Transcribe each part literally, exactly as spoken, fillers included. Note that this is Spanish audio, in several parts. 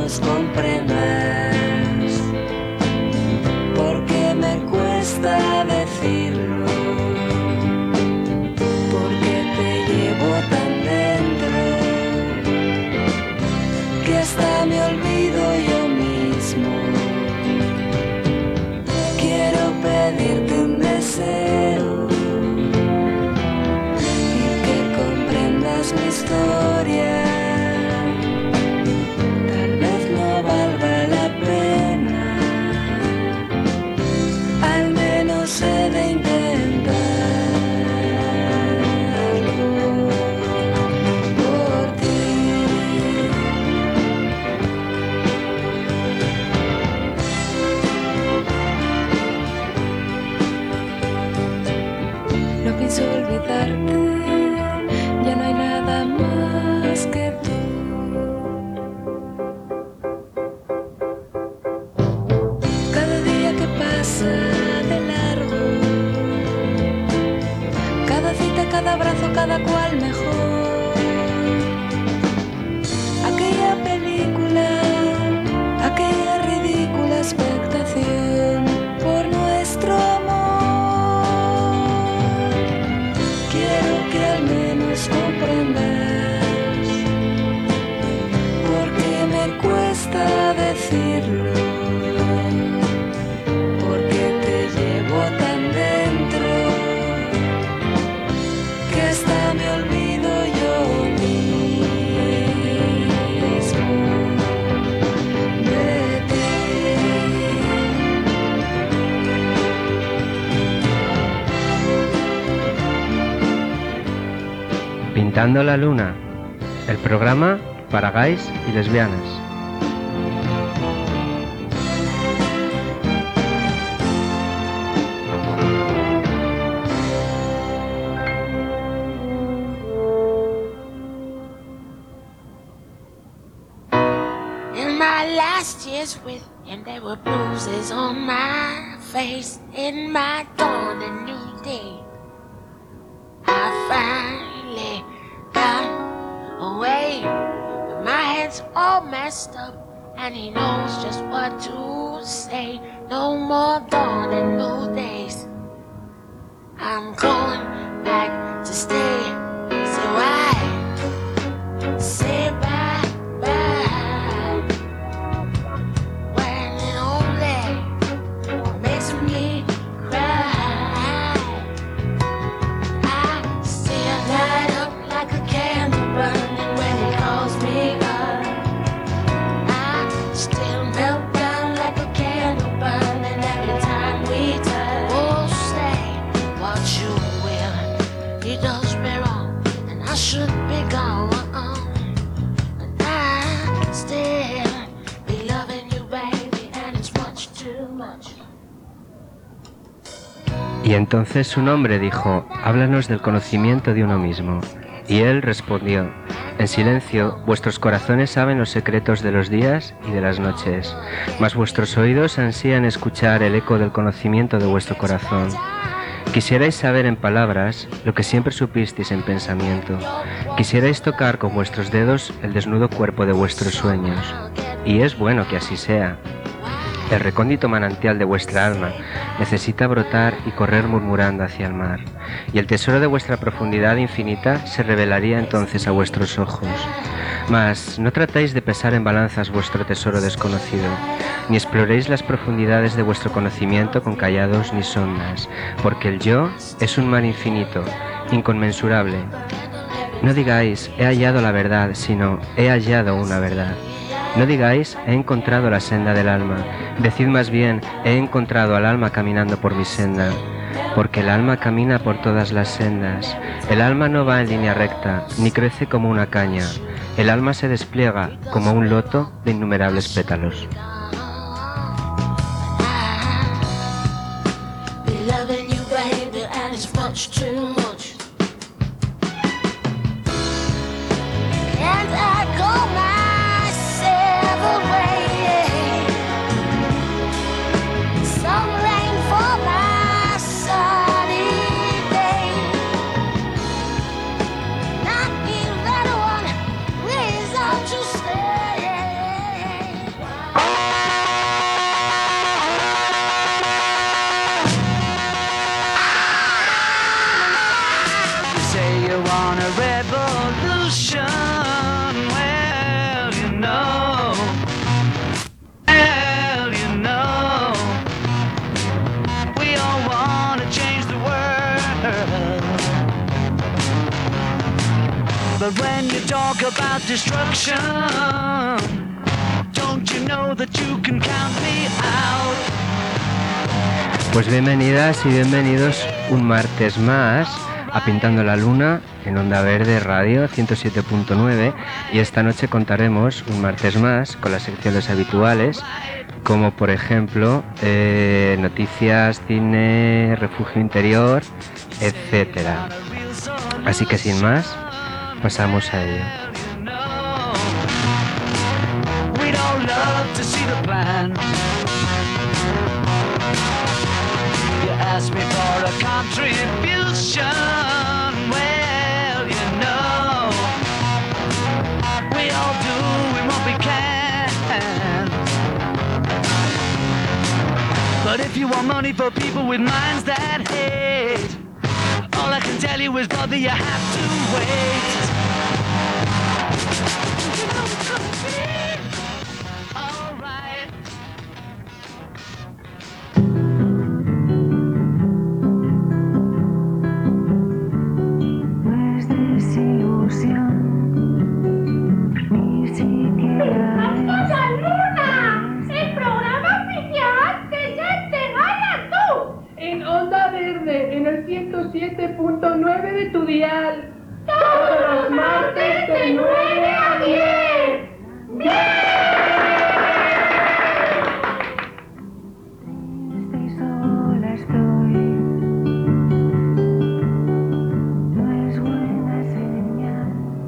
menos comprendas, porque me cuesta decirlo, porque te llevo tan dentro que hasta me olvido yo mismo. Quiero pedirte un deseo y que comprendas mi historia. Tal vez no valga la pena, al menos he de intentarlo por ti. No pienso olvidarte, ya no hay nada más que tú. Cada día que pasa de largo, cada cita, cada abrazo, cada cual mejor. Aquella película, aquella ridícula expectación por nuestro amor. Quiero que al menos comprendas, porque me cuesta decirlo, porque te llevo tan dentro que hasta me olvido yo mismo de ti. Pintando la Luna, el programa para gays y lesbianas. In my last years with him, there were bruises on my face. In my dawn, a new day, I finally got away. But my head's all messed up, and he knows just what to say. No more dawn and new days. I'm going back to stay. So I say bye bye when it only makes me cry. I still light up like a candle burning when he calls me up. I still melt down like a candle burning every time we touch. Oh, say what you will, he does me wrong, and I should be gone. But I still be loving you, baby, and it's much too much. Y entonces un hombre dijo: háblanos del conocimiento de uno mismo. Y él respondió: en silencio, vuestros corazones saben los secretos de los días y de las noches, mas vuestros oídos ansían escuchar el eco del conocimiento de vuestro corazón. Quisierais saber en palabras lo que siempre supisteis en pensamiento. Quisierais tocar con vuestros dedos el desnudo cuerpo de vuestros sueños. Y es bueno que así sea. El recóndito manantial de vuestra alma necesita brotar y correr murmurando hacia el mar, y el tesoro de vuestra profundidad infinita se revelaría entonces a vuestros ojos. Mas no tratáis de pesar en balanzas vuestro tesoro desconocido, ni exploréis las profundidades de vuestro conocimiento con callados ni sondas, porque el yo es un mar infinito, inconmensurable. No digáis, he hallado la verdad, sino, he hallado una verdad. No digáis, he encontrado la senda del alma, decid más bien, he encontrado al alma caminando por mi senda, porque el alma camina por todas las sendas. El alma no va en línea recta, ni crece como una caña. El alma se despliega como un loto de innumerables pétalos. talk about destruction. Don't you know that you can count me out? Pues bienvenidas y bienvenidos un martes más a Pintando la Luna en Onda Verde Radio ciento siete punto nueve, y esta noche contaremos un martes más con las secciones habituales, como por ejemplo eh, noticias, cine, refugio interior, etcétera. Así que sin más, pasamos a ello. Ask me for a contribution. Well, you know, we all do what we can. But if you want money for people with minds that hate, all I can tell you is, brother, you have to wait. You know it's gonna be all right. En el ciento siete punto nueve de tu dial. Todos los martes de nueve a diez. ¡Bien! Estoy sola, estoy. No es buena señal.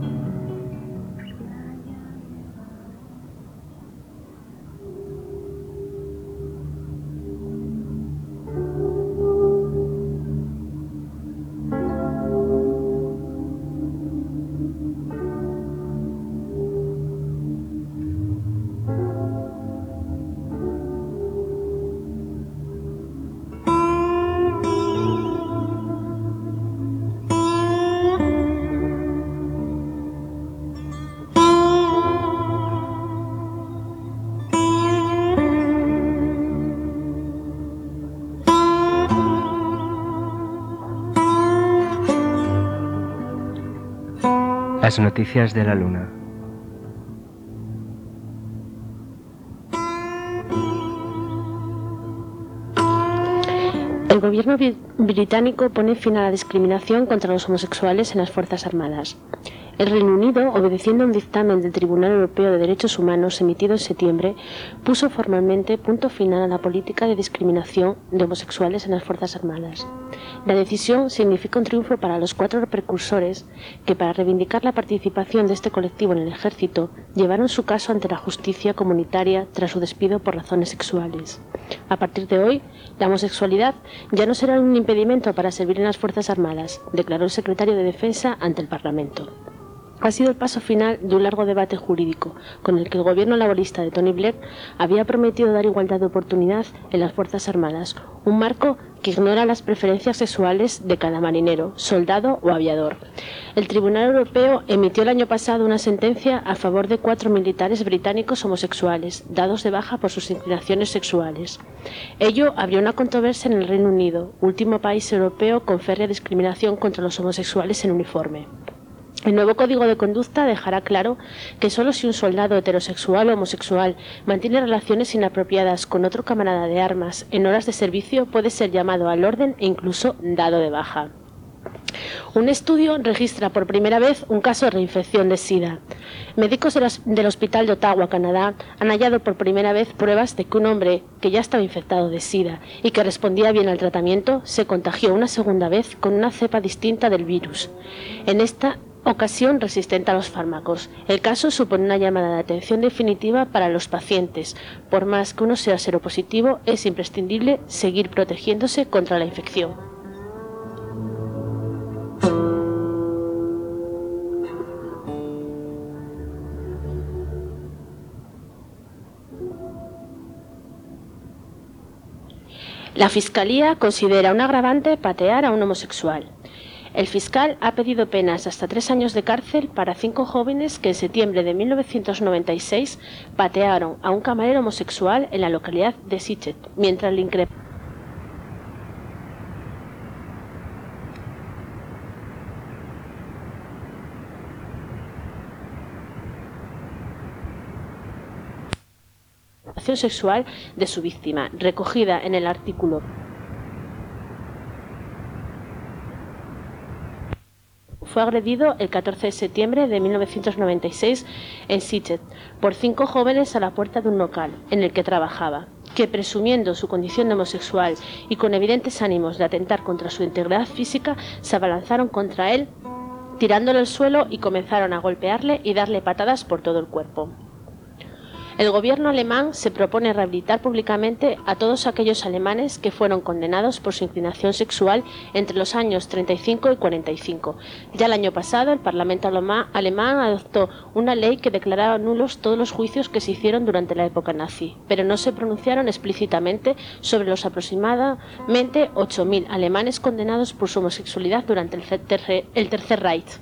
Las noticias de la Luna. El gobierno británico pone fin a la discriminación contra los homosexuales en las Fuerzas Armadas. El Reino Unido, obedeciendo a un dictamen del Tribunal Europeo de Derechos Humanos emitido en septiembre, puso formalmente punto final a la política de discriminación de homosexuales en las Fuerzas Armadas. La decisión significa un triunfo para los cuatro precursores que, para reivindicar la participación de este colectivo en el ejército, llevaron su caso ante la justicia comunitaria tras su despido por razones sexuales. A partir de hoy, la homosexualidad ya no será un impedimento para servir en las Fuerzas Armadas, declaró el secretario de Defensa ante el Parlamento. Ha sido el paso final de un largo debate jurídico, con el que el gobierno laborista de Tony Blair había prometido dar igualdad de oportunidad en las Fuerzas Armadas, un marco que ignora las preferencias sexuales de cada marinero, soldado o aviador. El Tribunal Europeo emitió el año pasado una sentencia a favor de cuatro militares británicos homosexuales, dados de baja por sus inclinaciones sexuales. Ello abrió una controversia en el Reino Unido, último país europeo con férrea discriminación contra los homosexuales en uniforme. El nuevo Código de Conducta dejará claro que solo si un soldado heterosexual o homosexual mantiene relaciones inapropiadas con otro camarada de armas en horas de servicio puede ser llamado al orden e incluso dado de baja. Un estudio registra por primera vez un caso de reinfección de SIDA. Médicos del Hospital de Ottawa, Canadá, han hallado por primera vez pruebas de que un hombre que ya estaba infectado de SIDA y que respondía bien al tratamiento se contagió una segunda vez con una cepa distinta del virus. En esta ocasión resistente a los fármacos. El caso supone una llamada de atención definitiva para los pacientes. Por más que uno sea seropositivo, es imprescindible seguir protegiéndose contra la infección. La Fiscalía considera un agravante patear a un homosexual. El fiscal ha pedido penas hasta tres años de cárcel para cinco jóvenes que en septiembre de mil novecientos noventa y seis patearon a un camarero homosexual en la localidad de Sitges, mientras le increpaban. orientación sexual de su víctima, recogida en el artículo Fue agredido el catorce de septiembre de mil novecientos noventa y seis en Sitges por cinco jóvenes a la puerta de un local en el que trabajaba, que presumiendo su condición de homosexual y con evidentes ánimos de atentar contra su integridad física, se abalanzaron contra él, tirándolo al suelo y comenzaron a golpearle y darle patadas por todo el cuerpo. El gobierno alemán se propone rehabilitar públicamente a todos aquellos alemanes que fueron condenados por su inclinación sexual entre los años treinta y cinco y cuarenta y cinco. Ya el año pasado, el Parlamento alemán adoptó una ley que declaraba nulos todos los juicios que se hicieron durante la época nazi, pero no se pronunciaron explícitamente sobre los aproximadamente ocho mil alemanes condenados por su homosexualidad durante el Tercer, el Tercer Reich.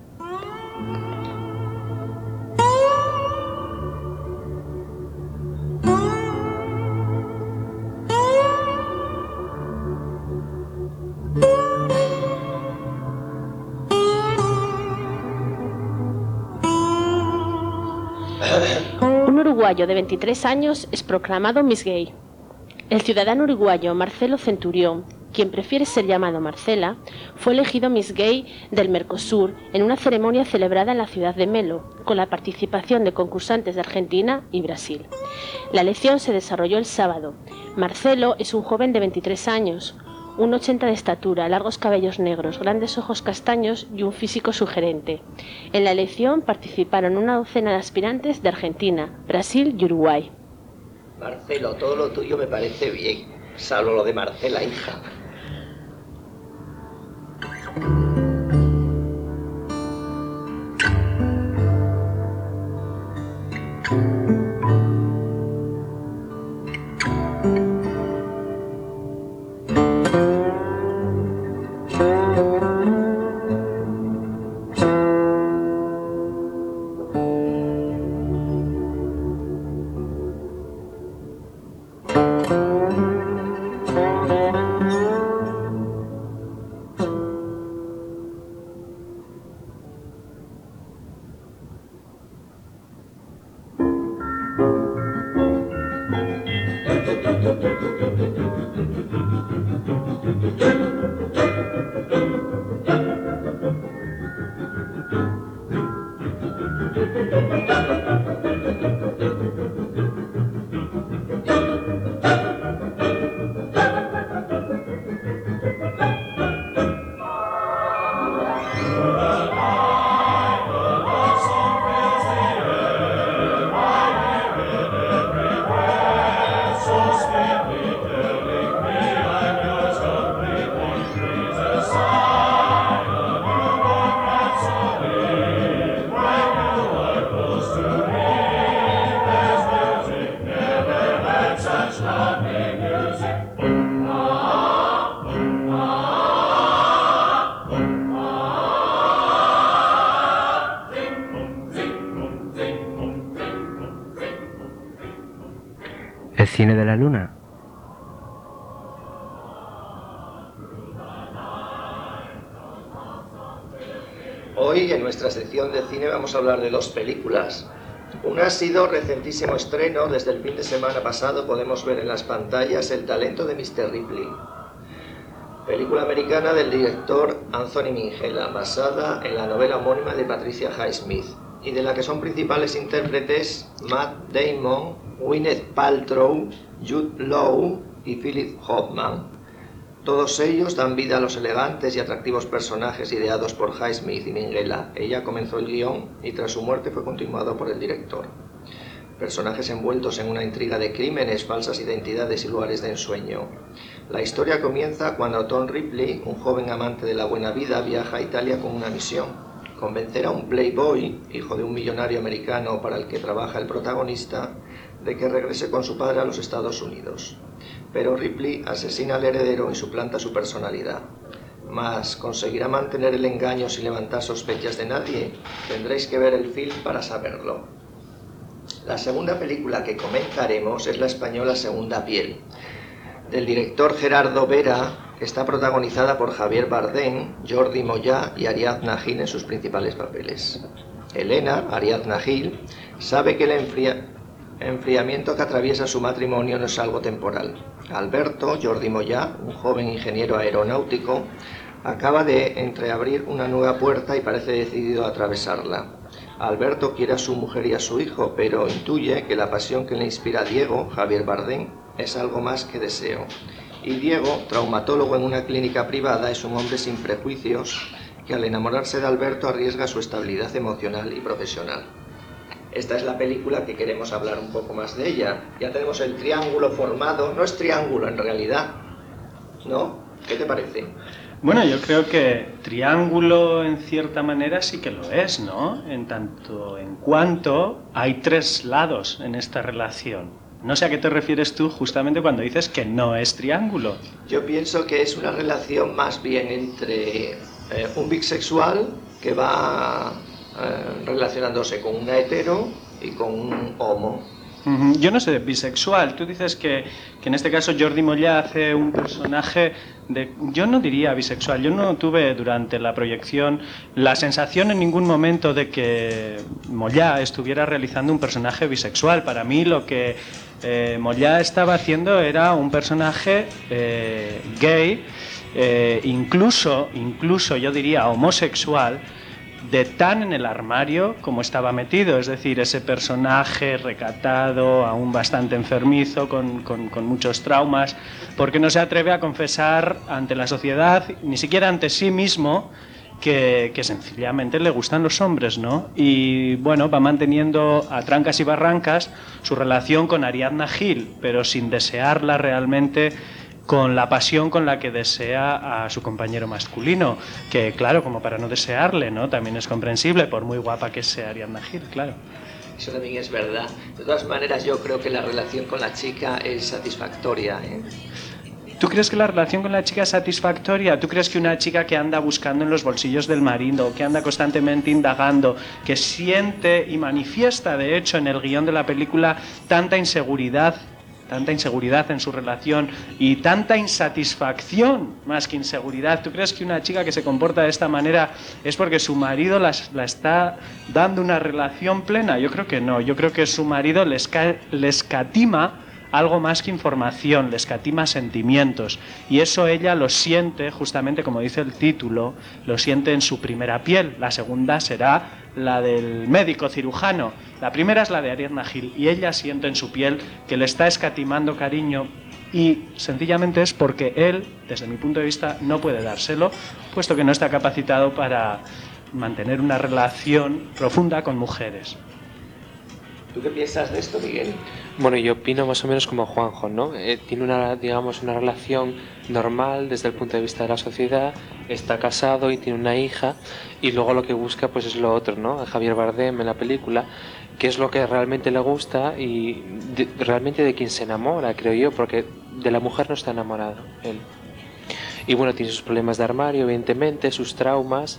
Un uruguayo de veintitrés años es proclamado Miss Gay. El ciudadano uruguayo Marcelo Centurión, quien prefiere ser llamado Marcela, fue elegido Miss Gay del Mercosur en una ceremonia celebrada en la ciudad de Melo, con la participación de concursantes de Argentina y Brasil. La elección se desarrolló el sábado. Marcelo es un joven de veintitrés años, un ochenta de estatura, largos cabellos negros, grandes ojos castaños y un físico sugerente. En la elección participaron una docena de aspirantes de Argentina, Brasil y Uruguay. Marcelo, todo lo tuyo me parece bien, salvo lo de Marcela, hija. El cine de la luna. Hoy en nuestra sección de cine vamos a hablar de dos películas. Una ha sido recentísimo estreno. Desde el fin de semana pasado podemos ver en las pantallas El talento de mister Ripley, película americana del director Anthony Minghella, basada en la novela homónima de Patricia Highsmith y de la que son principales intérpretes Matt Damon, Gwyneth Paltrow, Jude Law y Philip Hoffman. Todos ellos dan vida a los elegantes y atractivos personajes ideados por Highsmith y Minghella. Ella comenzó el guión y tras su muerte fue continuado por el director. Personajes envueltos en una intriga de crímenes, falsas identidades y lugares de ensueño. La historia comienza cuando Tom Ripley, un joven amante de la buena vida, viaja a Italia con una misión: convencer a un playboy, hijo de un millonario americano para el que trabaja el protagonista, de que regrese con su padre a los Estados Unidos. Pero Ripley asesina al heredero y suplanta su personalidad. Mas, ¿conseguirá mantener el engaño sin levantar sospechas de nadie? Tendréis que ver el film para saberlo. La segunda película que comentaremos es la española Segunda piel, del director Gerardo Vera, que está protagonizada por Javier Bardem, Jordi Moyà y Ariadna Gil en sus principales papeles. Elena, Ariadna Gil, sabe que el enfria... enfriamiento que atraviesa su matrimonio no es algo temporal. Alberto Jordi Moyà, un joven ingeniero aeronáutico, acaba de entreabrir una nueva puerta y parece decidido a atravesarla. Alberto quiere a su mujer y a su hijo, pero intuye que la pasión que le inspira a Diego, Javier Bardem, es algo más que deseo. Y Diego, traumatólogo en una clínica privada, es un hombre sin prejuicios que al enamorarse de Alberto arriesga su estabilidad emocional y profesional. Esta es la película que queremos hablar un poco más de ella. Ya tenemos el triángulo formado, no es triángulo en realidad, ¿no? ¿Qué te parece? Bueno, yo creo que triángulo en cierta manera sí que lo es, ¿no? En tanto en cuanto hay tres lados en esta relación. No sé a qué te refieres tú justamente cuando dices que no es triángulo. Yo pienso que es una relación más bien entre eh, un bisexual que va eh, relacionándose con una hetero y con un homo. Uh-huh. Yo no sé, bisexual. Tú dices que, que en este caso Jordi Moyà hace un personaje de... Yo no diría bisexual. Yo no tuve durante la proyección la sensación en ningún momento de que Moyà estuviera realizando un personaje bisexual. Para mí lo que eh, Moyà estaba haciendo era un personaje eh, gay, eh, incluso, incluso yo diría homosexual, de tan en el armario como estaba metido, es decir, ese personaje recatado, aún bastante enfermizo, con, con, con muchos traumas, porque no se atreve a confesar ante la sociedad, ni siquiera ante sí mismo, que, que sencillamente le gustan los hombres, ¿no? Y bueno, va manteniendo a trancas y barrancas su relación con Ariadna Gil, pero sin desearla realmente, con la pasión con la que desea a su compañero masculino, que claro, como para no desearle, ¿no? También es comprensible, por muy guapa que sea Ariadna Gil, claro. Eso también es verdad. De todas maneras, yo creo que la relación con la chica es satisfactoria, ¿eh? ¿Tú crees que la relación con la chica es satisfactoria? ¿Tú crees que una chica que anda buscando en los bolsillos del marido, que anda constantemente indagando, que siente y manifiesta, de hecho, en el guión de la película, tanta inseguridad, tanta inseguridad en su relación y tanta insatisfacción más que inseguridad? ¿Tú crees que una chica que se comporta de esta manera es porque su marido la, la está dando una relación plena? Yo creo que no. Yo creo que su marido le, esca, le escatima algo más que información, le escatima sentimientos, y eso ella lo siente, justamente como dice el título, lo siente en su primera piel. La segunda será la del médico cirujano. La primera es la de Ariadna Gil, y ella siente en su piel que le está escatimando cariño, y sencillamente es porque él, desde mi punto de vista, no puede dárselo, puesto que no está capacitado para mantener una relación profunda con mujeres. ¿Tú qué piensas de esto, Miguel? Bueno, yo opino más o menos como Juanjo, ¿no? Eh, tiene una, digamos, una relación normal desde el punto de vista de la sociedad, está casado y tiene una hija, y luego lo que busca pues es lo otro, ¿no? A Javier Bardem en la película, que es lo que realmente le gusta y de, realmente de quien se enamora, creo yo, porque de la mujer no está enamorado él. Y bueno, tiene sus problemas de armario, evidentemente, sus traumas.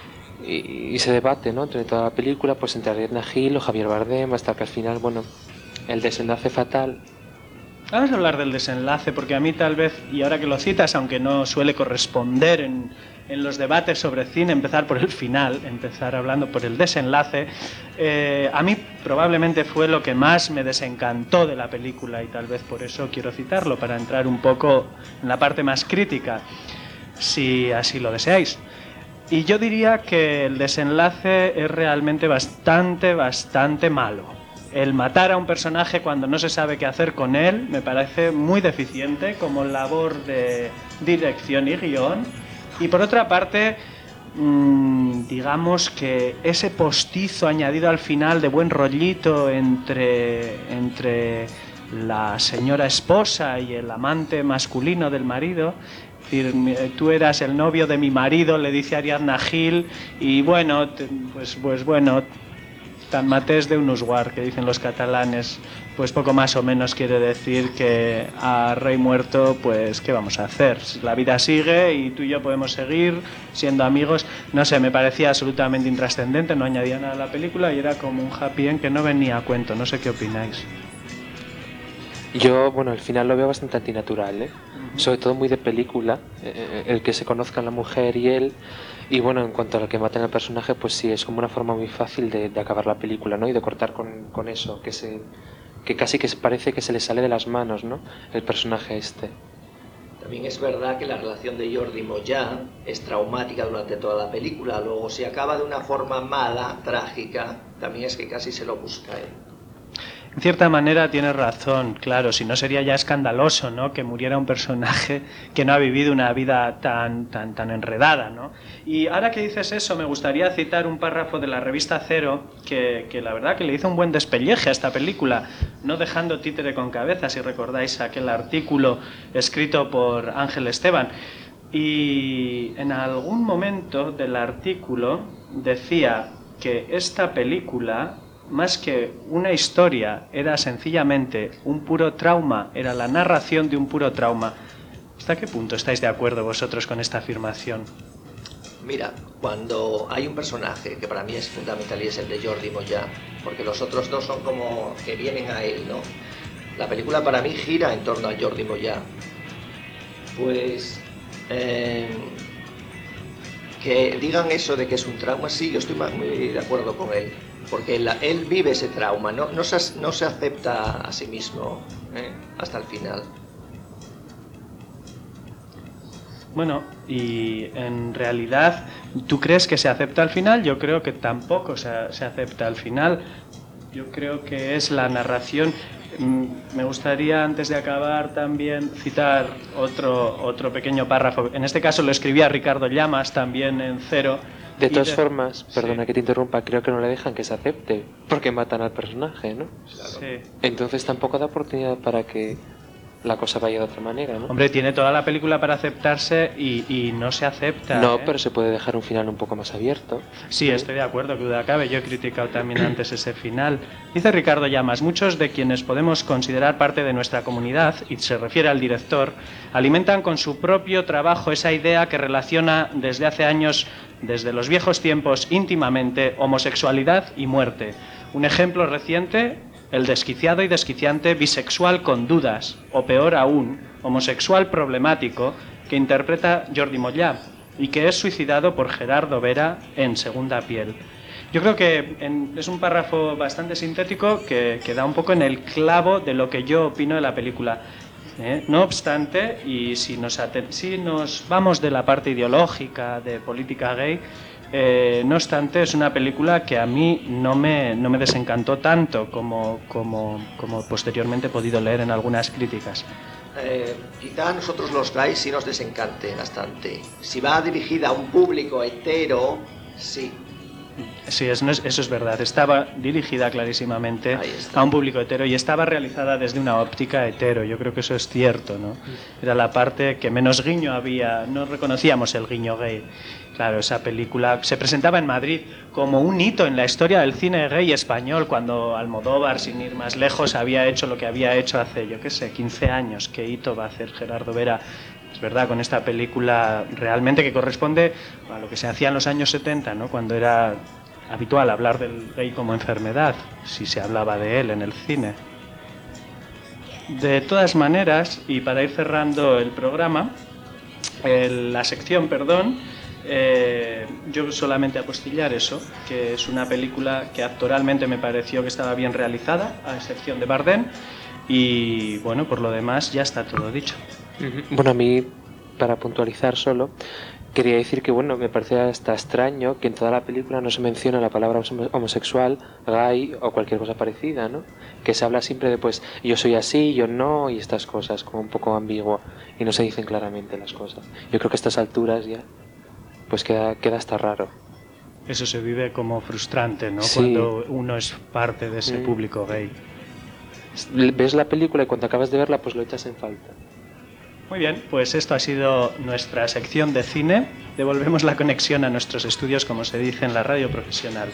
Y, y se debate, ¿no? Entre toda la película, pues entre Ariadna Gil o Javier Bardem, hasta que al final, bueno, el desenlace fatal. Vamos a hablar del desenlace, porque a mí tal vez, y ahora que lo citas, aunque no suele corresponder en, en los debates sobre cine, empezar por el final, empezar hablando por el desenlace, eh, a mí probablemente fue lo que más me desencantó de la película, y tal vez por eso quiero citarlo, para entrar un poco en la parte más crítica, si así lo deseáis. Y yo diría que el desenlace es realmente bastante, bastante malo. El matar a un personaje cuando no se sabe qué hacer con él me parece muy deficiente como labor de dirección y guión. Y por otra parte, mmm, digamos que ese postizo añadido al final de buen rollito entre, entre la señora esposa y el amante masculino del marido. Es decir, tú eras el novio de mi marido, le dice Ariadna Gil, y bueno, pues, pues bueno, tan matés de un usguar, que dicen los catalanes, pues poco más o menos quiere decir que a rey muerto, pues ¿qué vamos a hacer? La vida sigue y tú y yo podemos seguir siendo amigos. No sé, me parecía absolutamente intrascendente, no añadía nada a la película y era como un happy end que no venía a cuento. No sé qué opináis. Yo, bueno, al final lo veo bastante antinatural, ¿eh? Uh-huh. Sobre todo muy de película, eh, el que se conozcan la mujer y él. Y bueno, en cuanto a lo que maten al personaje, pues sí, es como una forma muy fácil de, de acabar la película, ¿no? Y de cortar con, con eso, que se, que casi que parece que se le sale de las manos, ¿no? El personaje este. También es verdad que la relación de Jordi Moyà es traumática durante toda la película, luego si acaba de una forma mala, trágica, también es que casi se lo busca él. En cierta manera tienes razón, claro, si no sería ya escandaloso, ¿no?, que muriera un personaje que no ha vivido una vida tan, tan, tan enredada, ¿no? Y ahora que dices eso, me gustaría citar un párrafo de la revista Cero que, que la verdad que le hizo un buen despelleje a esta película, no dejando títere con cabeza, si recordáis aquel artículo escrito por Ángel Esteban. Y en algún momento del artículo decía que esta película, más que una historia, era sencillamente un puro trauma, era la narración de un puro trauma. ¿Hasta qué punto estáis de acuerdo vosotros con esta afirmación? Mira, cuando hay un personaje que para mí es fundamental y es el de Jordi Moyà, porque los otros dos son como que vienen a él, ¿no? La película para mí gira en torno a Jordi Moyà. Pues eh, que digan eso de que es un trauma, sí, yo estoy muy de acuerdo con él. Porque él, él vive ese trauma, no, no, se, no se acepta a sí mismo, ¿eh?, hasta el final. Bueno, y en realidad, ¿tú crees que se acepta al final? Yo creo que tampoco se, se acepta al final. Yo creo que es la narración. Me gustaría, antes de acabar, también citar otro, otro pequeño párrafo. En este caso lo escribía Ricardo Llamas, también en Cero. De todas de... formas, perdona sí. que te interrumpa, creo que no le dejan que se acepte, porque matan al personaje, ¿no? Sí. Entonces tampoco da oportunidad para que la cosa vaya de otra manera, ¿no? Hombre, tiene toda la película para aceptarse y, y no se acepta. No, ¿eh? Pero se puede dejar un final un poco más abierto. Sí, estoy de acuerdo, que duda cabe. Yo he criticado también antes ese final. Dice Ricardo Llamas, muchos de quienes podemos considerar parte de nuestra comunidad, y se refiere al director, alimentan con su propio trabajo esa idea que relaciona desde hace años, desde los viejos tiempos, íntimamente, homosexualidad y muerte. Un ejemplo reciente, el desquiciado y desquiciante bisexual con dudas, o peor aún, homosexual problemático, que interpreta Jordi Moyà y que es suicidado por Gerardo Vera en Segunda Piel. Yo creo que en, es un párrafo bastante sintético que, que da un poco en el clavo de lo que yo opino de la película. ¿Eh? No obstante, y si nos, si nos vamos de la parte ideológica de política gay, eh, no obstante es una película que a mí no me, no me desencantó tanto como, como, como posteriormente he podido leer en algunas críticas. Eh, quizá a nosotros los gays sí nos desencante bastante. Si va dirigida a un público hetero, sí. Sí, eso es, eso es verdad. Estaba dirigida clarísimamente a un público hetero y estaba realizada desde una óptica hetero. Yo creo que eso es cierto, ¿no? Era la parte que menos guiño había. No reconocíamos el guiño gay. Claro, esa película se presentaba en Madrid como un hito en la historia del cine gay español, cuando Almodóvar, sin ir más lejos, había hecho lo que había hecho hace, yo qué sé, quince años. ¿Qué hito va a hacer Gerardo Vera? Es verdad, con esta película realmente que corresponde a lo que se hacía en los años setenta, ¿no? Cuando era habitual hablar del gay como enfermedad, si se hablaba de él en el cine. De todas maneras, y para ir cerrando el programa, el, la sección, perdón, eh, yo solamente apostillar eso, que es una película que actoralmente me pareció que estaba bien realizada, a excepción de Bardem, y bueno, por lo demás ya está todo dicho. Bueno, a mí, para puntualizar solo, quería decir que, bueno, me parece hasta extraño que en toda la película no se menciona la palabra homosexual, gay o cualquier cosa parecida, ¿no? Que se habla siempre de, pues, yo soy así, yo no, y estas cosas, como un poco ambiguo, y no se dicen claramente las cosas. Yo creo que a estas alturas ya, pues queda, queda hasta raro. Eso se vive como frustrante, ¿no? Sí. Cuando uno es parte de ese Mm. público gay. Ves la película y cuando acabas de verla, pues lo echas en falta. Muy bien, pues esto ha sido nuestra sección de cine. Devolvemos la conexión a nuestros estudios, como se dice en la radio profesional.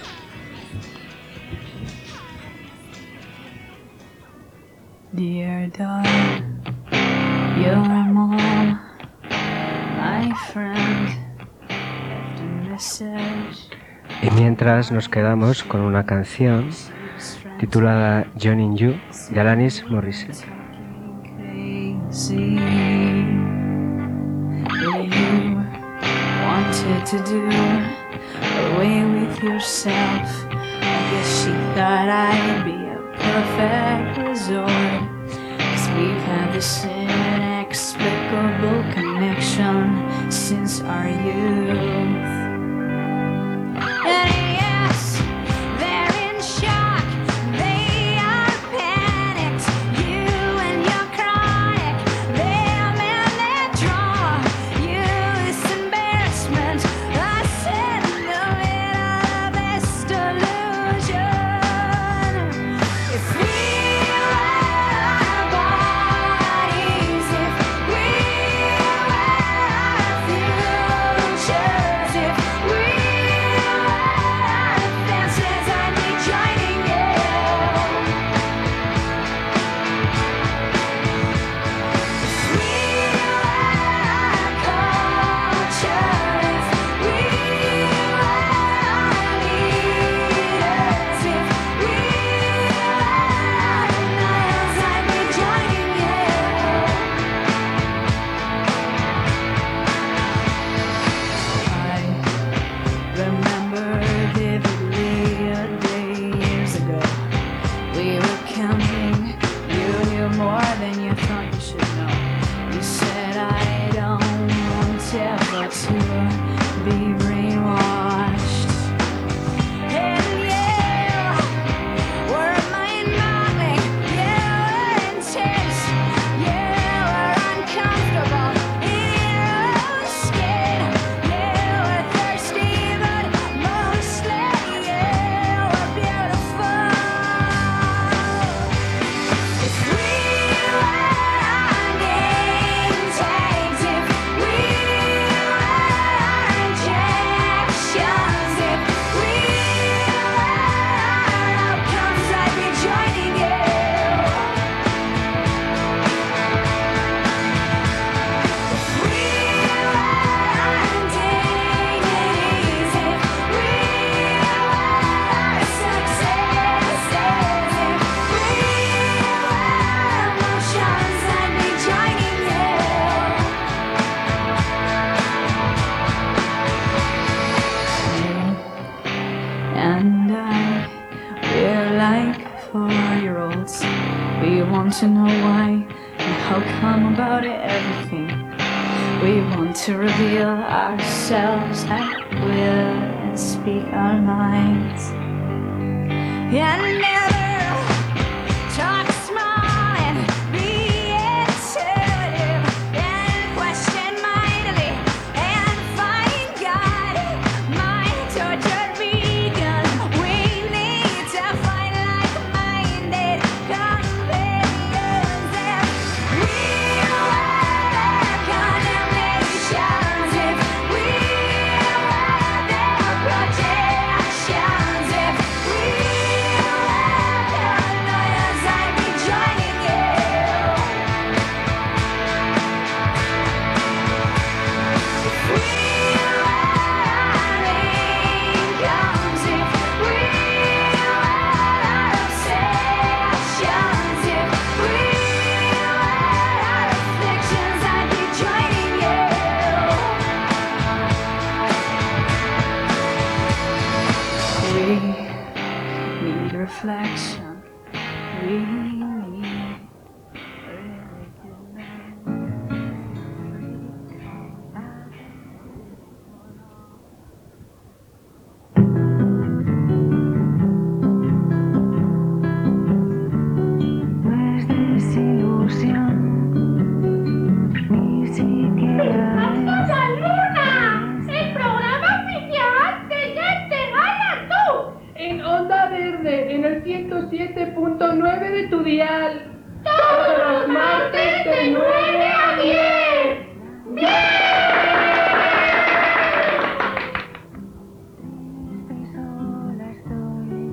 Dear Dawn, your mom, my friend, left a message. Y mientras nos quedamos con una canción titulada Joining You de Alanis Morissette. See what you wanted to do away with yourself. I guess she thought I'd be a perfect resort. 'Cause we've had this inexplicable connection since our youth. And yes, they're in shock, they are panicked. You and your chronic, them and their draw. You this embarrassment, I sit in the middle of this delusion. If we were bodies, if we were futures, if we were fences, I'd be joining you. If we were culture, if we were leaders, if we were niles, I'd be joining you. I remember vividly a day years ago. We were counting, you knew more than you thought you should know. You said I don't want ever to be brainwashed. And you were mind-boggling, you were intense, you were uncomfortable in your own skin. You were thirsty, but mostly you were beautiful. If we were name tags, if we were injections, if we were outcomes, I'd be joining you. If we were dignities, if we were successes, if we were emotions, I'd be joining you. And I, we're like four-year-olds. We want to know why and how come about everything. We want to reveal ourselves at will and speak our minds. And never talk small and be intuitive and question mightily and find God. My tortured vegan, we need to find like-minded companions. If we were condemnations, if we were their projections, if we were paranoias, I'd be joining you. If we were incomes, if we were obsessions, if we were afflictions, I'd be joining you. We need reflection. We need really good no es desilusión, ni siquiera ¡Vamos a Luna! ¡El programa oficial de Ya te gana tú! En Onda Verde, en el ciento siete punto nueve de tu dial. ¡Todos los martes de nueve a diez! ¡Bien! sola estoy.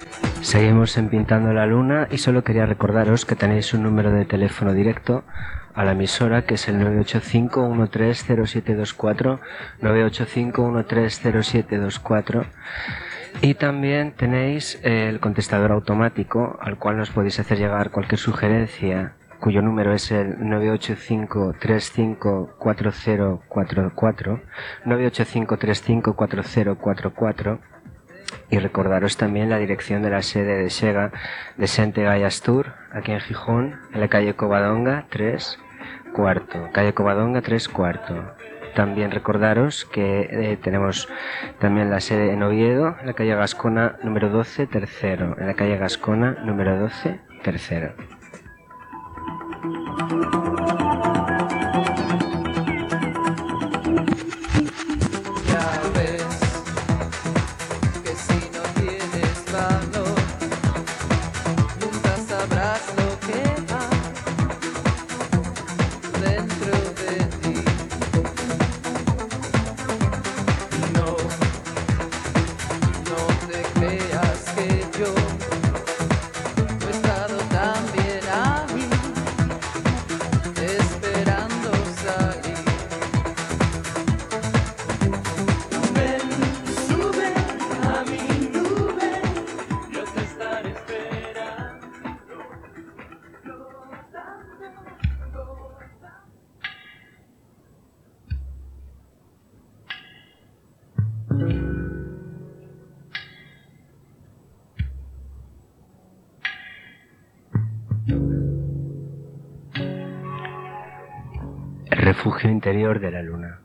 Seguimos en Pintando la Luna y solo quería recordaros que tenéis un número de teléfono directo a la emisora, que es el nueve ocho cinco, uno tres cero siete dos cuatro, nueve ocho cinco, uno tres cero siete dos cuatro. Y también tenéis el contestador automático, al cual nos podéis hacer llegar cualquier sugerencia, cuyo número es el nueve ocho cinco, tres cinco cuatro cero cuatro cuatro, nueve ocho cinco, tres cinco cuatro cero cuatro cuatro. Y recordaros también la dirección de la sede de Sega de Sente Gallastur, aquí en Gijón, en la calle Covadonga tres cuarto, calle Covadonga tres cuarto. También recordaros que eh, tenemos también la sede en Oviedo, en la calle Gascona número doce tercero, en la calle Gascona número doce tercero. Refugio interior de la luna.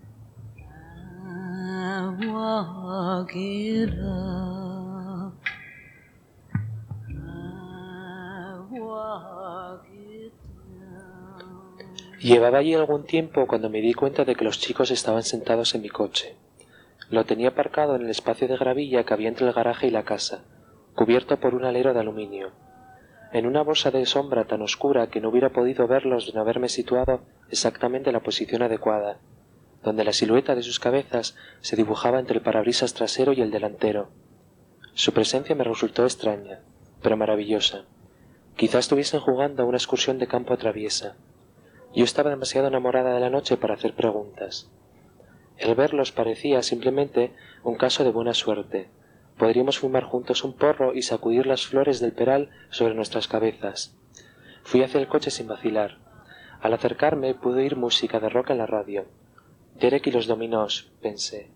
Llevaba allí algún tiempo cuando me di cuenta de que los chicos estaban sentados en mi coche. Lo tenía aparcado en el espacio de gravilla que había entre el garaje y la casa, cubierto por un alero de aluminio. En una bolsa de sombra tan oscura que no hubiera podido verlos de no haberme situado exactamente en la posición adecuada, donde la silueta de sus cabezas se dibujaba entre el parabrisas trasero y el delantero. Su presencia me resultó extraña, pero maravillosa. Quizás estuviesen jugando a una excursión de campo a traviesa. Yo estaba demasiado enamorada de la noche para hacer preguntas. El verlos parecía simplemente un caso de buena suerte. Podríamos fumar juntos un porro y sacudir las flores del peral sobre nuestras cabezas. Fui hacia el coche sin vacilar. Al acercarme pude oír música de rock en la radio. Derek y los dominós, pensé.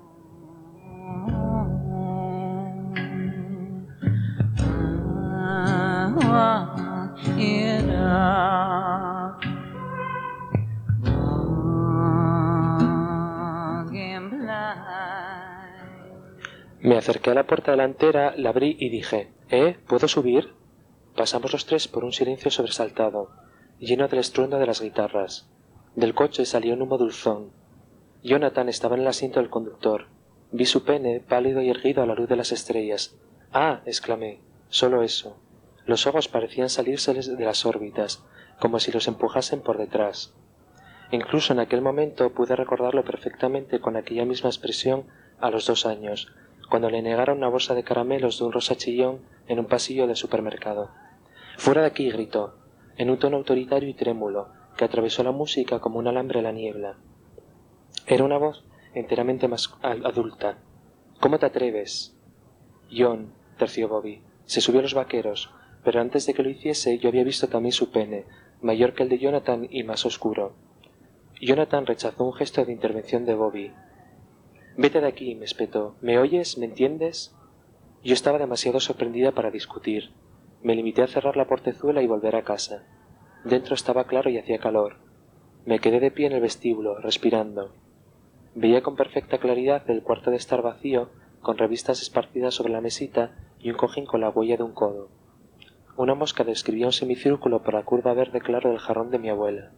Me acerqué a la puerta delantera, la abrí y dije, ¿eh? ¿Puedo subir? Pasamos los tres por un silencio sobresaltado, lleno del estruendo de las guitarras. Del coche salió un humo dulzón. Jonathan estaba en el asiento del conductor. Vi su pene, pálido y erguido a la luz de las estrellas. ¡Ah! exclamé. Solo eso. Los ojos parecían salírseles de las órbitas, como si los empujasen por detrás. Incluso en aquel momento pude recordarlo perfectamente con aquella misma expresión a los dos años, cuando le negaron una bolsa de caramelos de un rosa chillón en un pasillo del supermercado. «¡Fuera de aquí!» gritó, en un tono autoritario y trémulo, que atravesó la música como un alambre la niebla. Era una voz enteramente más adulta. «¿Cómo te atreves?» «John», terció Bobby, se subió a los vaqueros, pero antes de que lo hiciese yo había visto también su pene, mayor que el de Jonathan y más oscuro. Jonathan rechazó un gesto de intervención de Bobby. «Vete de aquí», me espetó. «¿Me oyes? ¿Me entiendes?» Yo estaba demasiado sorprendida para discutir. Me limité a cerrar la portezuela y volver a casa. Dentro estaba claro y hacía calor. Me quedé de pie en el vestíbulo, respirando. Veía con perfecta claridad el cuarto de estar vacío, con revistas esparcidas sobre la mesita y un cojín con la huella de un codo. Una mosca describía un semicírculo por la curva verde claro del jarrón de mi abuela.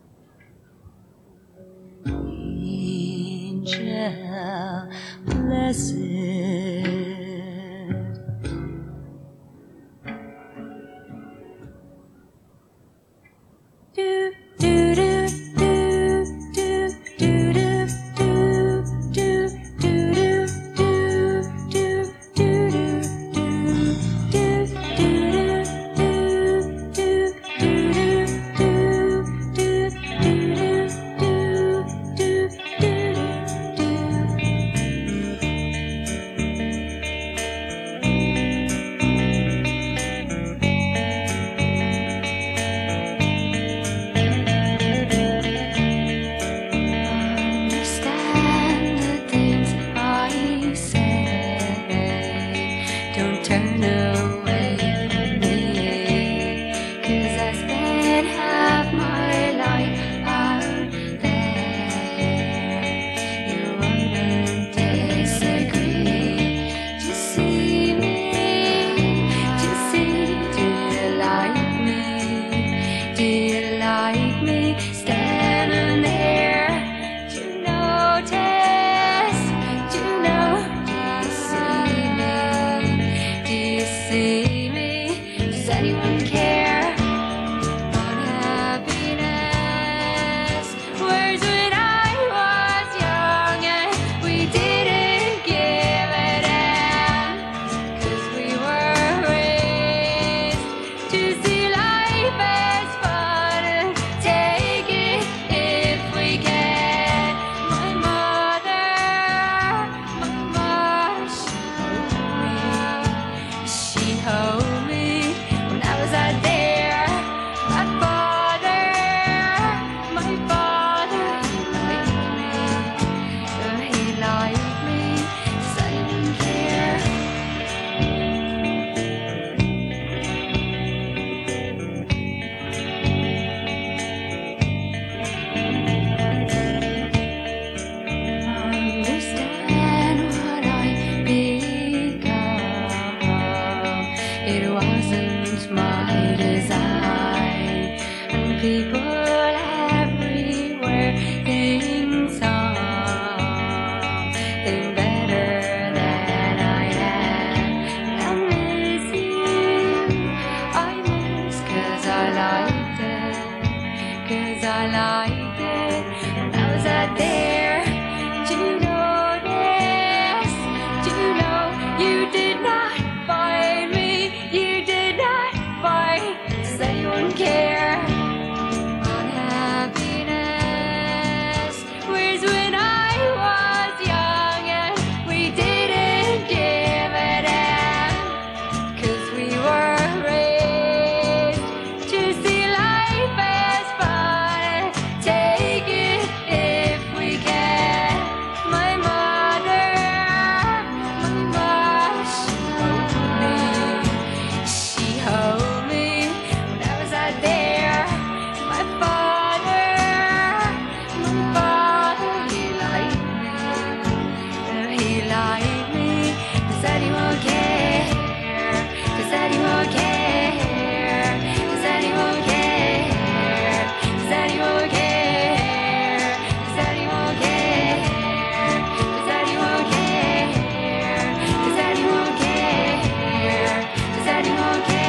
Angel, blessed. Do, do, do, do, do, do, do, do, do, do, do, do, do, do. turn away from me. 'Cause I spent half my life out there. You wouldn't disagree. Just see me, just see. Do you like me? Do you like me standing there? Do you notice? Do you know? Do you see me? Do you see me? Does anyone care? On happiness. Words when I was young and we didn't give a damn. 'Cause we were raised to see life as fun and take it if we can. My mother, my mother showed me. She held me when I was out there. My father, my father, he liked me. Oh, he liked me. Does anyone care? Understand what I become. It wasn't my design. And people everywhere think something better than I am. I miss you, I miss 'cause I liked it, 'cause I liked it when I was out there. Do you know this? Do you know you did not find me? You did not find. Does anyone care? On happiness. Where's when I was young and we didn't give a damn. 'Cause we were raised to see life as fun and take it if we can. My mother, my mother showed me. She held me when I was out there. My father, my father, he liked me. Oh, he liked me. Does anyone care? Does anyone care? Does anyone care? Does anyone care? Does anyone care? Does anyone care? Does anyone care? Does anyone care?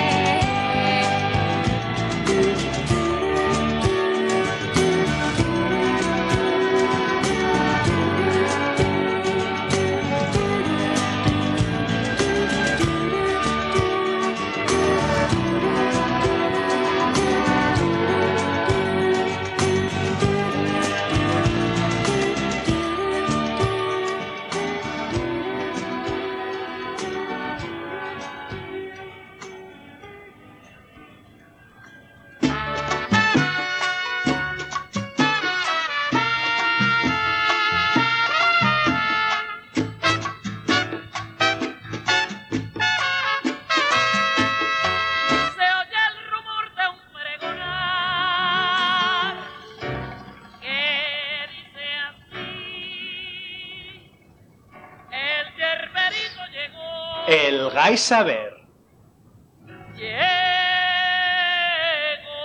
Se oye el rumor de un pregonar que dice así: el yerberito llegó, El Gai Saber. llegó.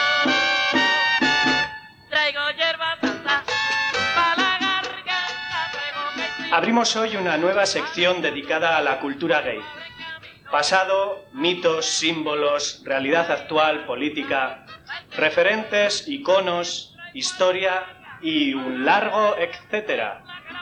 Traigo hierba santa pa' la garganta, traigo medicina. Abrimos hoy una nueva sección dedicada a la cultura gay. Pasado, mitos, símbolos, realidad actual, política, referentes, iconos, historia y un largo etcétera.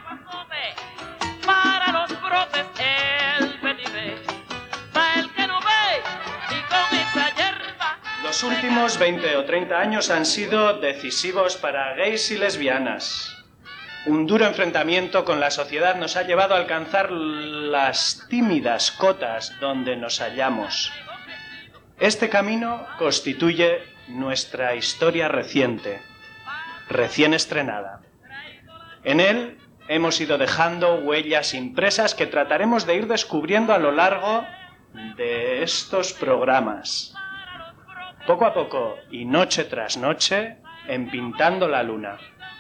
Para los brotes el vetiver, pa' el que no ve, y con esa hierba. Los últimos veinte o treinta años han sido decisivos para gays y lesbianas. Un duro enfrentamiento con la sociedad nos ha llevado a alcanzar las tímidas cotas donde nos hallamos. Este camino constituye nuestra historia reciente, recién estrenada. En él hemos ido dejando huellas impresas que trataremos de ir descubriendo a lo largo de estos programas, poco a poco y noche tras noche, en Pintando la Luna.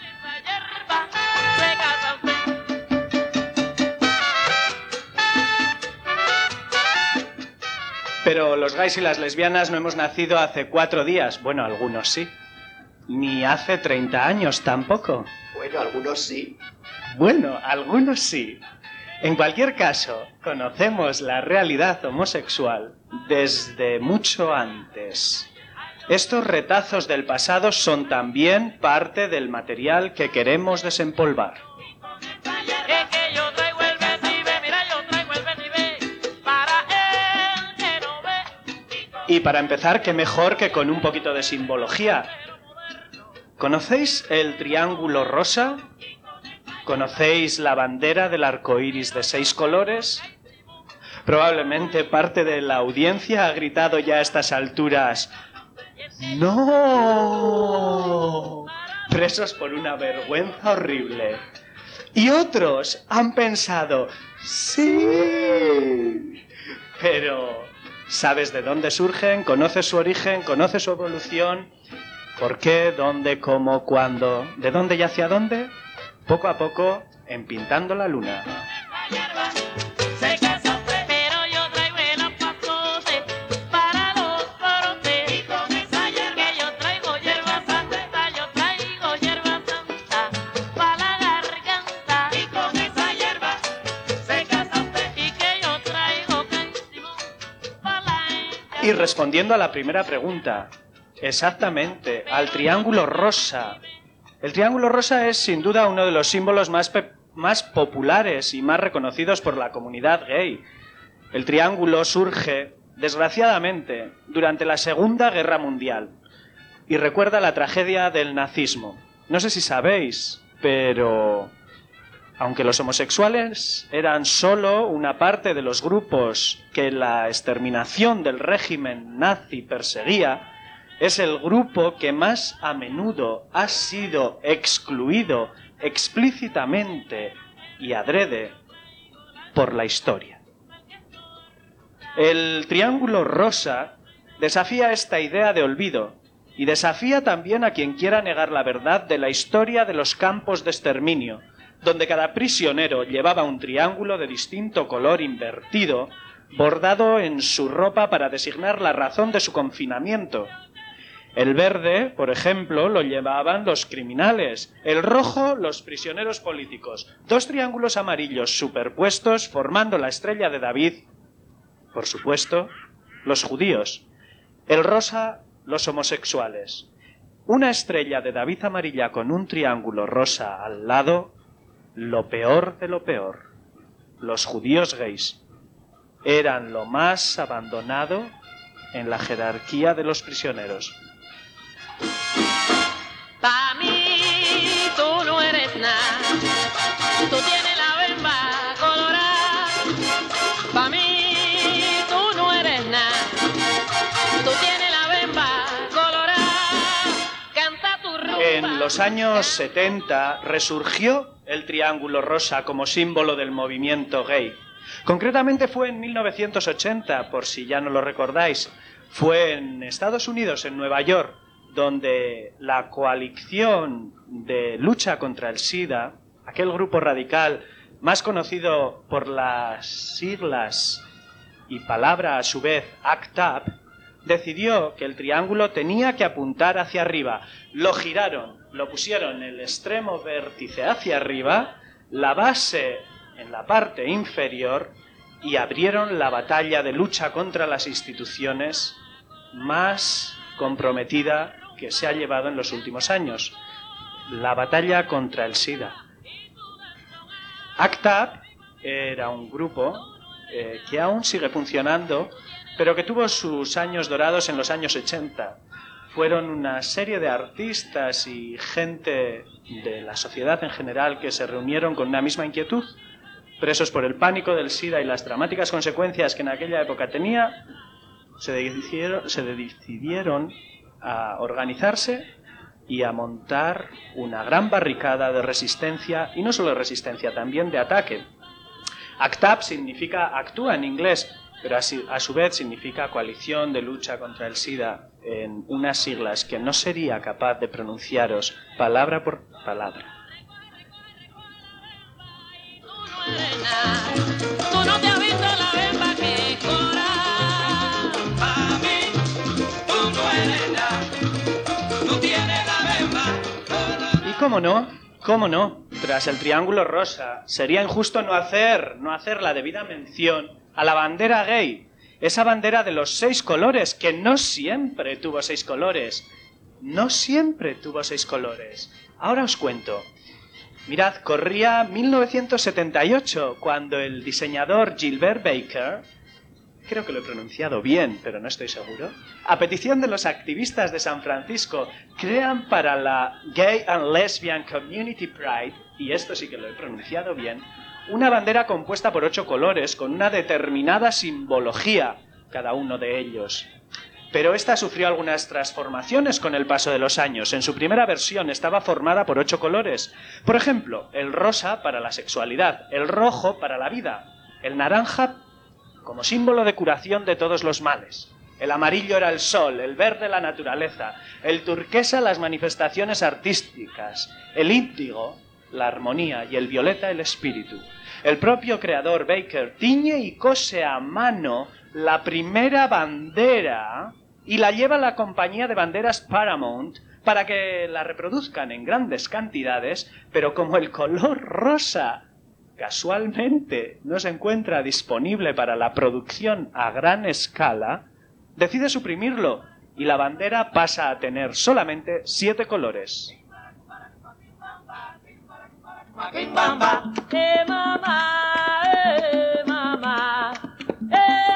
Pero los gays y las lesbianas no hemos nacido hace cuatro días. Bueno, algunos sí. Ni hace treinta años tampoco. Bueno, algunos sí. Bueno, algunos sí. En cualquier caso, conocemos la realidad homosexual desde mucho antes. Estos retazos del pasado son también parte del material que queremos desempolvar. Y para empezar, qué mejor que con un poquito de simbología. ¿Conocéis el triángulo rosa? ¿Conocéis la bandera del arco iris de seis colores? Probablemente parte de la audiencia ha gritado ya a estas alturas: ¡no! Presos por una vergüenza horrible. Y otros han pensado: ¡sí! Pero ¿sabes de dónde surgen? ¿Conoces su origen? ¿Conoces su evolución? ¿Por qué? ¿Dónde? ¿Cómo? ¿Cuándo? ¿De dónde y hacia dónde? Poco a poco, en Pintando la Luna. Y respondiendo a la primera pregunta, exactamente, al triángulo rosa. El triángulo rosa es sin duda uno de los símbolos más, pe- más populares y más reconocidos por la comunidad gay. El triángulo surge, desgraciadamente, durante la Segunda Guerra Mundial y recuerda la tragedia del nazismo. No sé si sabéis, pero aunque los homosexuales eran solo una parte de los grupos que la exterminación del régimen nazi perseguía, es el grupo que más a menudo ha sido excluido explícitamente y adrede por la historia. El triángulo rosa desafía esta idea de olvido y desafía también a quien quiera negar la verdad de la historia de los campos de exterminio, donde cada prisionero llevaba un triángulo de distinto color invertido, bordado en su ropa para designar la razón de su confinamiento. El verde, por ejemplo, lo llevaban los criminales, el rojo los prisioneros políticos, dos triángulos amarillos superpuestos formando la estrella de David, por supuesto, los judíos, el rosa, los homosexuales. Una estrella de David amarilla con un triángulo rosa al lado, lo peor de lo peor. Los judíos gays eran lo más abandonado en la jerarquía de los prisioneros. Pa' mí tú no eres nada, tú tienes la bemba colorada. Pa' mí tú no eres nada, tú tienes la bemba colorada. Canta tu rumba. En los años setenta resurgió el triángulo rosa como símbolo del movimiento gay. Concretamente fue en mil novecientos ochenta, por si ya no lo recordáis. Fue en Estados Unidos, en Nueva York, donde la coalición de lucha contra el SIDA, aquel grupo radical más conocido por las siglas y palabra a su vez ACT UP, decidió que el triángulo tenía que apuntar hacia arriba. Lo giraron, lo pusieron en el extremo vértice hacia arriba, la base en la parte inferior y abrieron la batalla de lucha contra las instituciones más comprometida que se ha llevado en los últimos años, la batalla contra el SIDA. ACT UP era un grupo eh, que aún sigue funcionando, pero que tuvo sus años dorados en los años ochenta. Fueron una serie de artistas y gente de la sociedad en general que se reunieron con una misma inquietud, presos por el pánico del SIDA y las dramáticas consecuencias que en aquella época tenía, se decidieron, se decidieron a organizarse y a montar una gran barricada de resistencia, y no solo de resistencia, también de ataque. ACT UP significa actúa en inglés, pero así, a su vez significa Coalición de Lucha contra el SIDA, en unas siglas que no sería capaz de pronunciaros palabra por palabra. Tú no te has visto la bemba que cora. Mami, tú no eres nada. Tú tienes la bemba. Y cómo no, cómo no, tras el triángulo rosa, sería injusto no hacer, no hacer la debida mención a la bandera gay. Esa bandera de los seis colores, que no siempre tuvo seis colores. No siempre tuvo seis colores. Ahora os cuento. Mirad, corría mil novecientos setenta y ocho, cuando el diseñador Gilbert Baker, creo que lo he pronunciado bien, pero no estoy seguro, a petición de los activistas de San Francisco, crean para la Gay and Lesbian Community Pride, y esto sí que lo he pronunciado bien, una bandera compuesta por ocho colores, con una determinada simbología, cada uno de ellos. Pero esta sufrió algunas transformaciones con el paso de los años. En su primera versión estaba formada por ocho colores. Por ejemplo, el rosa para la sexualidad, el rojo para la vida, el naranja como símbolo de curación de todos los males, el amarillo era el sol, el verde la naturaleza, el turquesa las manifestaciones artísticas, el índigo la armonía y el violeta el espíritu. El propio creador Baker tiñe y cose a mano la primera bandera y la lleva a la compañía de banderas Paramount para que la reproduzcan en grandes cantidades, pero como el color rosa casualmente no se encuentra disponible para la producción a gran escala, decide suprimirlo y la bandera pasa a tener solamente siete colores. Eh mamá, eh mamá, eh mamá, eh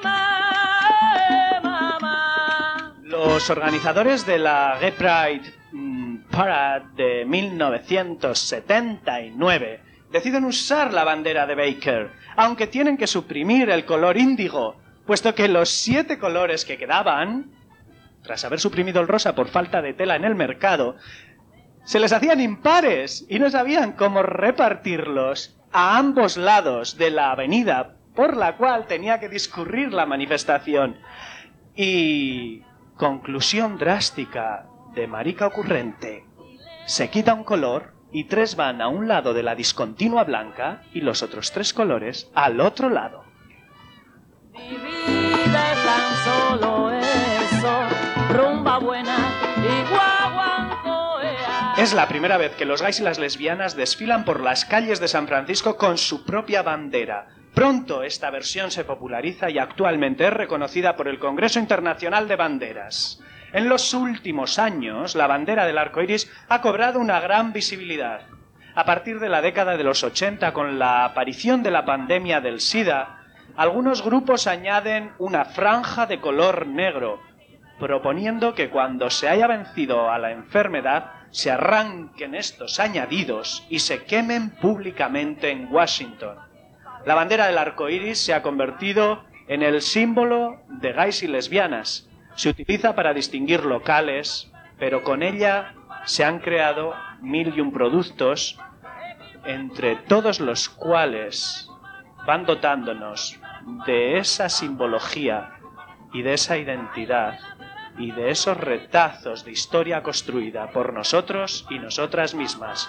mamá. Los organizadores de la Gay Pride mm, Parade de mil novecientos setenta y nueve deciden usar la bandera de Baker, aunque tienen que suprimir el color índigo, puesto que los siete colores que quedaban, tras haber suprimido el rosa por falta de tela en el mercado, se les hacían impares y no sabían cómo repartirlos a ambos lados de la avenida por la cual tenía que discurrir la manifestación. Y conclusión drástica de marica ocurrente: se quita un color y tres van a un lado de la discontinua blanca y los otros tres colores al otro lado. Mi vida es tan solo eso, rumba buena y guaguanco ea. Es la primera vez que los gays y las lesbianas desfilan por las calles de San Francisco con su propia bandera. Pronto esta versión se populariza y actualmente es reconocida por el Congreso Internacional de Banderas. En los últimos años, la bandera del arco iris ha cobrado una gran visibilidad. A partir de la década de los ochenta, con la aparición de la pandemia del SIDA, algunos grupos añaden una franja de color negro, proponiendo que cuando se haya vencido a la enfermedad, se arranquen estos añadidos y se quemen públicamente en Washington. La bandera del arco iris se ha convertido en el símbolo de gays y lesbianas. Se utiliza para distinguir locales, pero con ella se han creado mil y un productos, entre todos los cuales van dotándonos de esa simbología y de esa identidad y de esos retazos de historia construida por nosotros y nosotras mismas.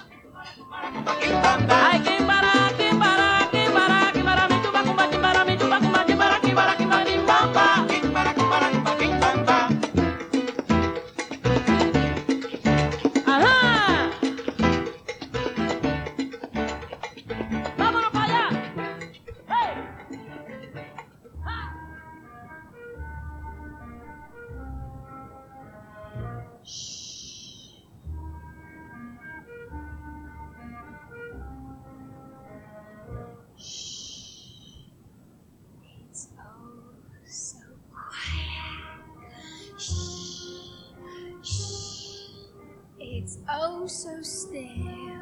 It's oh so still.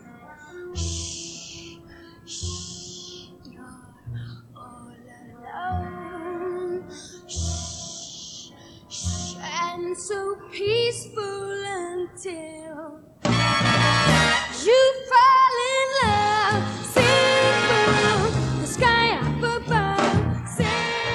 Shh, shh, you're all alone. Shh, shh, and so peaceful until you fall in love. Sing through the sky up above. Sing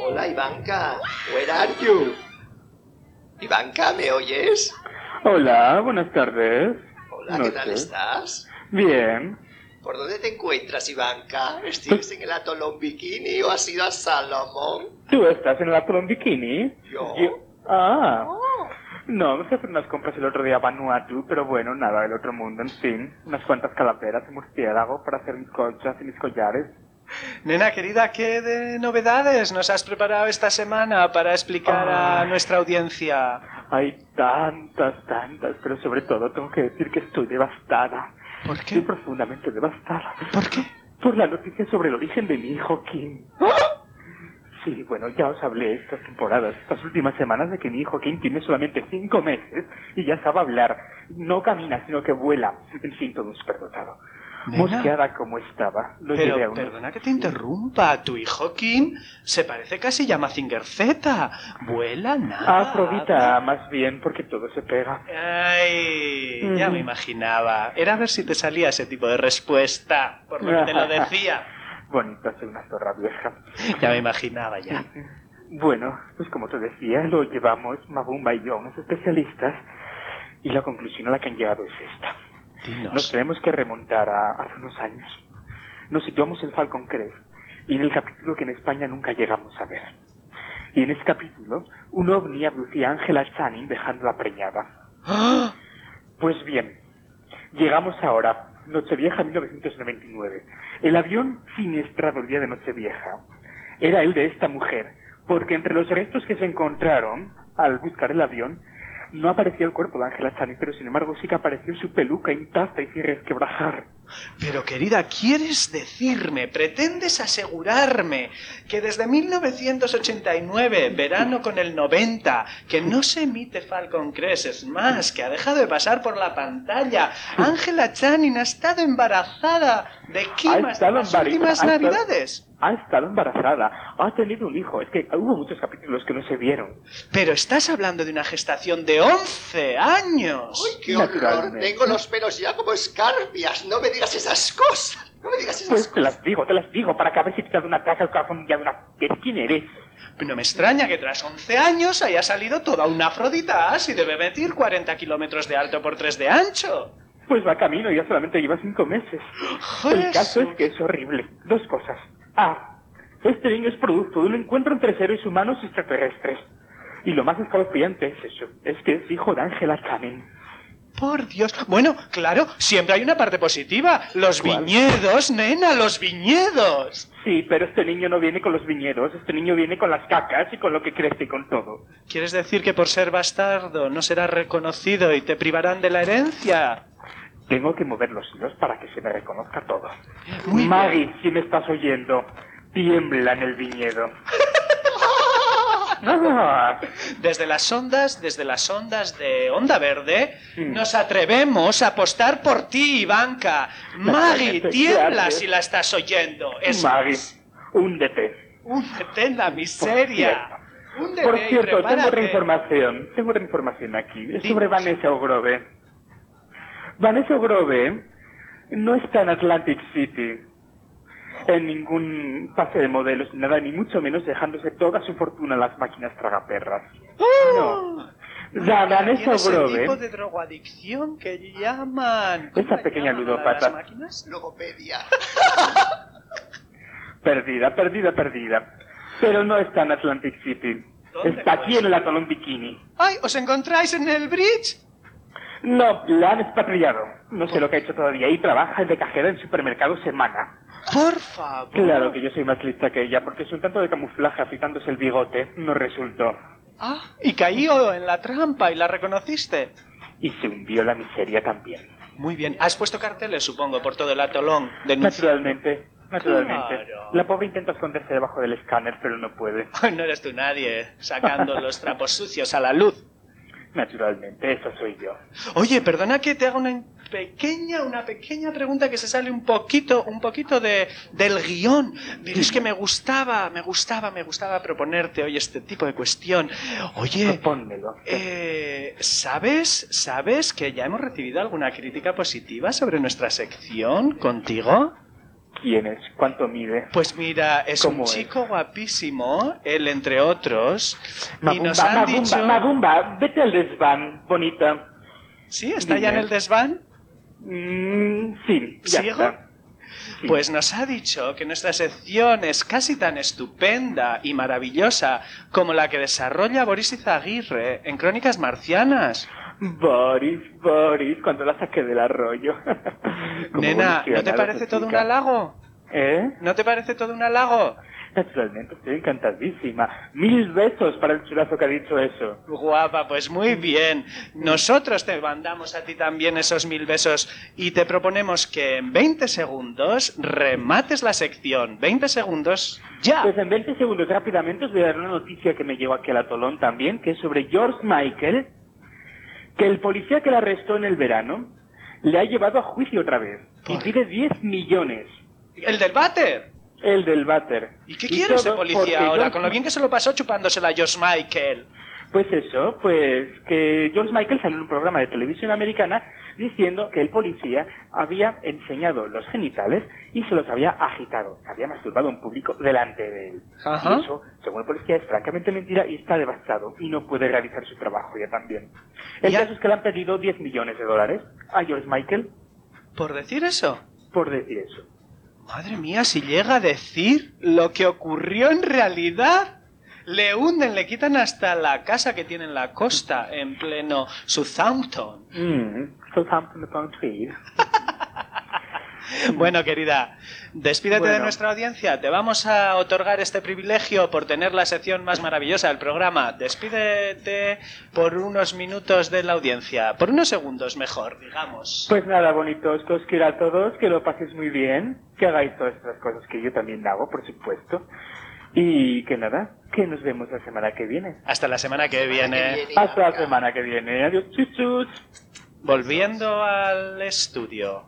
Hola, Ivanka. Where are you? Ivanka, ¿me oyes? Hola, buenas tardes. Hola, ¿qué tal estás? Bien. ¿Por dónde te encuentras, Ivanka? ¿Estás en el atolón Bikini o has ido a Salomón? ¿Tú estás en el atolón Bikini? ¿Yo? Ah. No, me fui a hacer unas compras el otro día a Vanuatu, pero bueno, nada del otro mundo, en fin. Unas cuantas calaveras y murciélago para hacer mis colchas y mis collares. Nena querida, ¿qué de novedades nos has preparado esta semana para explicar a Ay. nuestra audiencia? Hay tantas, tantas, pero sobre todo tengo que decir que estoy devastada. ¿Por qué? Estoy profundamente devastada. ¿Por qué? Por la noticia sobre el origen de mi hijo Kim. Sí, bueno, ya os hablé estas temporadas, estas últimas semanas, de que mi hijo Kim tiene solamente cinco meses y ya sabe hablar. No camina, sino que vuela. En fin, todo un superdotado. Nena. Mosqueada como estaba. Lo llevé a Pero, unos... perdona que te interrumpa, tu hijo Kim se parece casi a Mazinger Z. Vuela nada. Afrodita, más bien, porque todo se pega. Ay, ya me imaginaba. Era a ver si te salía ese tipo de respuesta, por lo que te lo decía. Bonita, soy una zorra vieja. Ya me imaginaba ya. Bueno, pues como te decía, lo llevamos Mabumba y yo a unos especialistas y la conclusión a la que han llegado es esta. Dinos. Nos tenemos que remontar a hace unos años. Nos situamos en Falcon Crest y en el capítulo que en España nunca llegamos a ver. Y en ese capítulo, un ovni abducía a Angela Channing dejándola preñada. ¡Ah! Pues bien, llegamos ahora, Nochevieja mil novecientos noventa y nueve. El avión siniestrado el día de Nochevieja era el de esta mujer, porque entre los restos que se encontraron al buscar el avión, no aparecía el cuerpo de Angela Channing, pero sin embargo sí que apareció su peluca intacta y sin resquebrajar. Pero querida, ¿quieres decirme, pretendes asegurarme que desde mil novecientos ochenta y nueve, verano con el noventa, que no se emite Falcon Crest, es más, que ha dejado de pasar por la pantalla, Angela Channing ha estado embarazada de Kim Ha hasta estado las embaraza- últimas ha estado- navidades? Ha estado embarazada, ha tenido un hijo. Es que hubo muchos capítulos que no se vieron. Pero estás hablando de una gestación de once años. ¡Uy, qué horror! Naturalmente. Tengo los pelos ya como escarpias. No me digas esas cosas. No me digas esas Pues cosas. te las digo, te las digo, para que a ver si te da un ataque al corazón ya de una... ¿Quién eres? No me extraña que tras once años haya salido toda una afrodita y debe medir cuarenta kilómetros de alto por tres de ancho. Pues va camino, ya solamente lleva cinco meses. El caso es que es horrible. Dos cosas. A. Este niño es producto de un encuentro entre seres humanos y extraterrestres. Y lo más escalofriante es eso, es que es hijo de Angela Channing. Por Dios. Bueno, claro, siempre hay una parte positiva. Los ¿Cuál? viñedos, nena, los viñedos. Sí, pero este niño no viene con los viñedos, este niño viene con las cacas y con lo que crece y con todo. ¿Quieres decir que por ser bastardo no será reconocido y te privarán de la herencia? Tengo que mover los hilos para que se me reconozca todo. Muy Maggie, bien. si me estás oyendo, tiembla en el viñedo. Ah, Desde las ondas, desde las ondas de Onda Verde, Mm. nos atrevemos a apostar por ti, Ivanka. Maggie, Naturalmente, tiembla gracias. si la estás oyendo. Es Maggie, húndete. Húndete en la miseria. Húndete Por y cierto, tengo prepárate. otra información. Tengo otra información aquí. Es sobre Vanessa Ogrove. Vanessa Ogrove no está en Atlantic City, en ningún pase de modelos ni nada, ni mucho menos dejándose toda su fortuna en las máquinas tragaperras. No. La Vanessa Tiene ese tipo Ogrove, de drogadicción que llaman... ¿cómo esa la pequeña llaman a las ludópata, máquinas? Logopedia. perdida, perdida, perdida. Pero no está en Atlantic City. ¿Dónde, Está aquí pues? en el atolón Bikini. ¡Ay! ¿Os encontráis en el bridge? No, la han expatriado. No sé lo que ha hecho todavía y trabaja de cajera en supermercado Semana. Por favor. Claro que yo soy más lista que ella, porque es un tanto de camuflaje afeitándose el bigote. No resultó. Ah, y cayó en la trampa y la reconociste. Y se hundió la miseria también. Muy bien. Has puesto carteles, supongo, por todo el atolón. Denuncia. Naturalmente, naturalmente. Claro. La pobre intenta esconderse debajo del escáner, pero no puede. Ay, no eres tú nadie, sacando los trapos sucios a la luz. Naturalmente, eso soy yo. Oye, perdona que te haga una pequeña, una pequeña pregunta que se sale un poquito, un poquito de, del guión. Pero es que me gustaba, me gustaba, me gustaba proponerte hoy este tipo de cuestión. Oye, Pónmelo. eh, ¿sabes, sabes que ya hemos recibido alguna crítica positiva sobre nuestra sección contigo? ¿Quién es? ¿Cuánto mide? Pues mira, es un ¿Cómo es? chico guapísimo, él entre otros, y Magumba, nos han Magumba, dicho... Magumba, vete al desván, bonita. ¿Sí? ¿Está ya en Dime. el desván? Mm, sí, ya ¿Sigo? está. Sí. Pues nos ha dicho que nuestra sección es casi tan estupenda y maravillosa como la que desarrolla Boris Izaguirre en Crónicas Marcianas. Boris, Boris, cuando la saqué del arroyo. Cómo Nena, ¿no te evoluciona parece esa todo un chica. halago? ¿Eh? ¿No te parece todo un halago? Naturalmente, estoy encantadísima. Mil besos para el chulazo que ha dicho eso. Guapa, pues muy bien. Nosotros te mandamos a ti también esos mil besos y te proponemos que en veinte segundos remates la sección. veinte segundos, ya. Pues en veinte segundos rápidamente os voy a dar una noticia que me llegó aquí al atolón también, que es sobre George Michael, que el policía que la arrestó en el verano le ha llevado a juicio otra vez. Y pide diez millones. ¿El del váter? El del váter. ¿Y qué quiere ese todo policía porque ahora? George- Con lo bien que se lo pasó chupándosela a George Michael. Pues eso, pues que George Michael salió en un programa de televisión americana diciendo que el policía había enseñado los genitales y se los había agitado, había masturbado a un público delante de él. Ajá. Y eso, según el policía, es francamente mentira y está devastado y no puede realizar su trabajo ya también. El Ya. caso es que le han pedido diez millones de dólares a George Michael ¿Por decir eso? por decir eso. Madre mía, si llega a decir lo que ocurrió en realidad. Le hunden, le quitan hasta la casa que tiene en la costa, en pleno Southampton. Mm, Southampton upon Tree. Bueno, querida, despídete de Bueno. nuestra audiencia. Te vamos a otorgar este privilegio por tener la sección más maravillosa del programa. Despídete por unos minutos de la audiencia. Por unos segundos, mejor, digamos. Pues nada, bonitos, que os quiero a todos, que lo paséis muy bien, que hagáis todas estas cosas que yo también hago, por supuesto. Y que nada, que nos vemos la semana que viene. Hasta la semana que viene. Hasta la semana que viene. Adiós, chus, chus. Volviendo al estudio.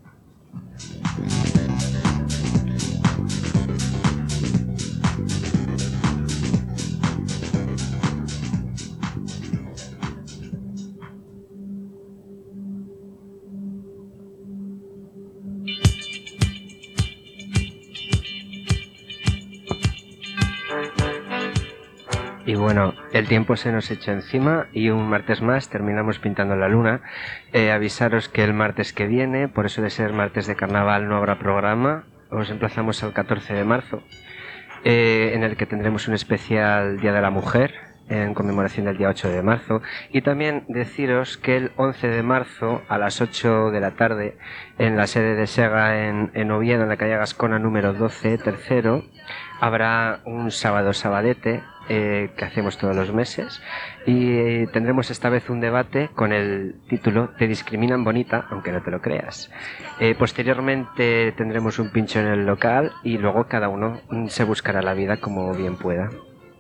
Y bueno, el tiempo se nos echa encima y un martes más terminamos pintando la luna. Eh, avisaros que el martes que viene, por eso de ser martes de carnaval, no habrá programa. Os emplazamos al catorce de marzo, eh, en el que tendremos un especial Día de la Mujer, en conmemoración del día ocho de marzo. Y también deciros que el once de marzo, a las ocho de la tarde, en la sede de Sega en, en Oviedo, en la calle Gascona número doce, tercero, habrá un sábado sabadete, eh, que hacemos todos los meses, y eh, tendremos esta vez un debate con el título Te discriminan bonita, aunque no te lo creas. Eh, posteriormente tendremos un pincho en el local y luego cada uno mm, se buscará la vida como bien pueda.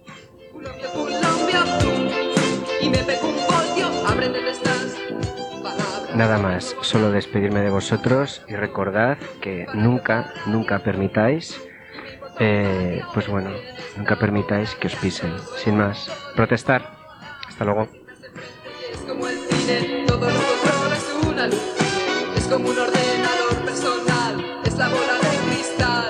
Y me pego un voltio, aprende de estas palabras. Nada más, solo despedirme de vosotros y recordad que nunca, nunca permitáis, eh, pues bueno, nunca permitáis que os pisen. Sin más, protestar. Hasta luego. Es como el cine, todo lo controla, es una luz. Es como un ordenador personal, es la bola de cristal.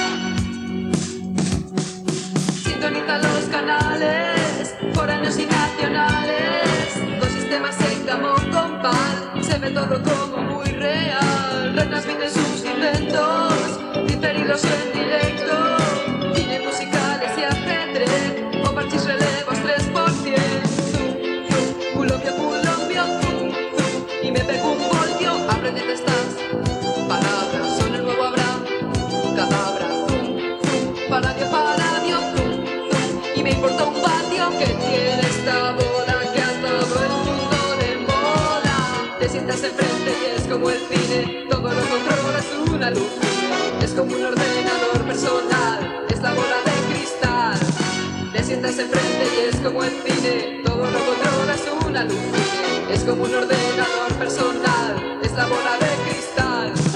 Sintoniza los canales, foráneos y nacionales. Dos sistemas en gamón compal, se ve todo como muy real. Retransmiten sus inventos, diferidos en directo. Cine musicales y ajedrez, o parchís relevos tres por cien. Zum, zum, culombio, culombio, zum, zum. Y me pego un voltio, aprende de estas palabras. Son el nuevo Abraham, cadabra, zum, zum. Paradio, paradio, zum, zum. Y me importa un patio que tiene esta bola que ha todo el mundo de moda. Te sientas enfrente y es como el cine, todo lo controla, es una luz. Es como un ordenador personal, es la bola de cristal. Te sientas enfrente y es como el cine, todo lo controla, es una luz. Es como un ordenador personal, es la bola de cristal.